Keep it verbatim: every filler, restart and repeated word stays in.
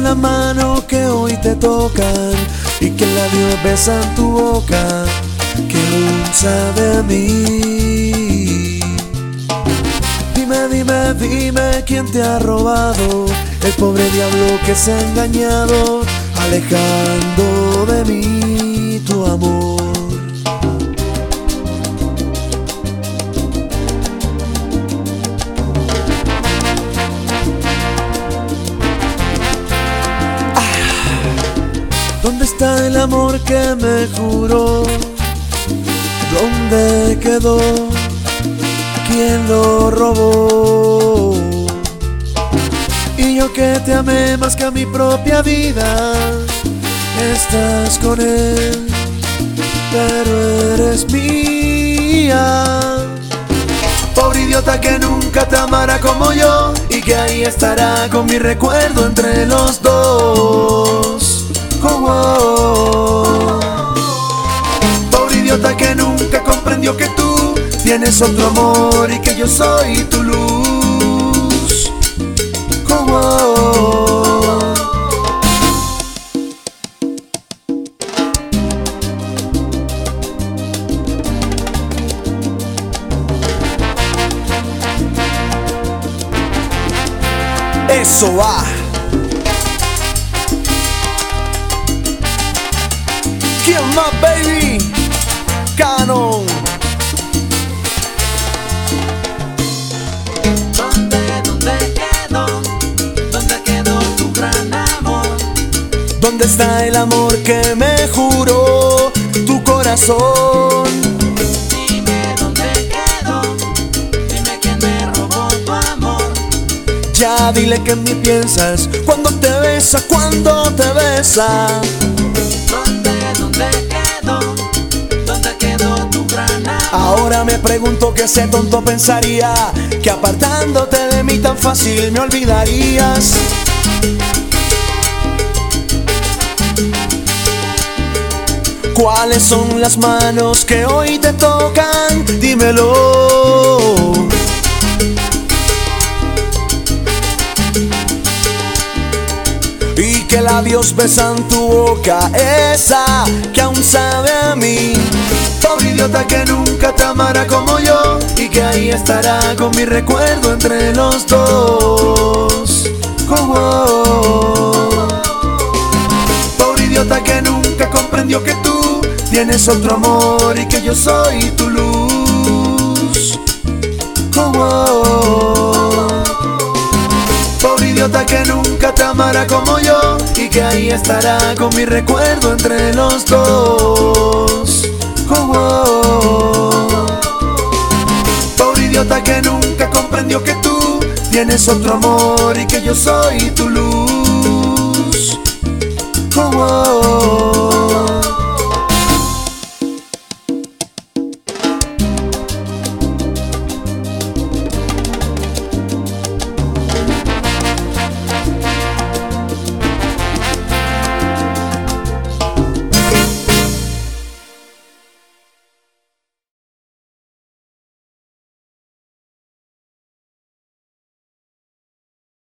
las manos que hoy te tocan y que labios besan tu boca, que aún sabe a mí? Dime, dime, dime quién te ha robado, el pobre diablo que se ha engañado, alejando de mí tu amor. ¿Dónde está el amor que me juró? ¿Dónde quedó? ¿Quién lo robó? Y yo que te amé más que a mi propia vida, estás con él, pero eres mía. Pobre idiota que nunca te amará como yo, y que ahí estará con mi recuerdo entre los dos. Oh, oh. Pobre idiota que nunca comprendió que tú tienes otro amor y que yo soy tu luz. Oh, oh. Eso va. ¿Quién más, baby? Canon. ¿Dónde, dónde quedó? ¿Dónde quedó tu gran amor? ¿Dónde está el amor que me juró tu corazón? Dime dónde quedó, dime quién me robó tu amor. Ya dile que en mí piensas cuando te besa, cuando te besa. ¿Dónde quedó? ¿Dónde quedó tu gran amor? Ahora me pregunto que ese tonto pensaría que apartándote de mí tan fácil me olvidarías. ¿Cuáles son las manos que hoy te tocan? Dímelo. Y que labios besan tu boca, esa que aún sabe a mí. Pobre idiota que nunca te amará como yo, y que ahí estará con mi recuerdo entre los dos. Oh, oh. Pobre idiota que nunca comprendió que tú tienes otro amor y que yo soy tu luz. Oh, oh. Pobre idiota que nunca te amará como yo, y que ahí estará con mi recuerdo entre los dos. Oh, oh. Pobre idiota que nunca comprendió que tú tienes otro amor y que yo soy tu luz. Oh, oh.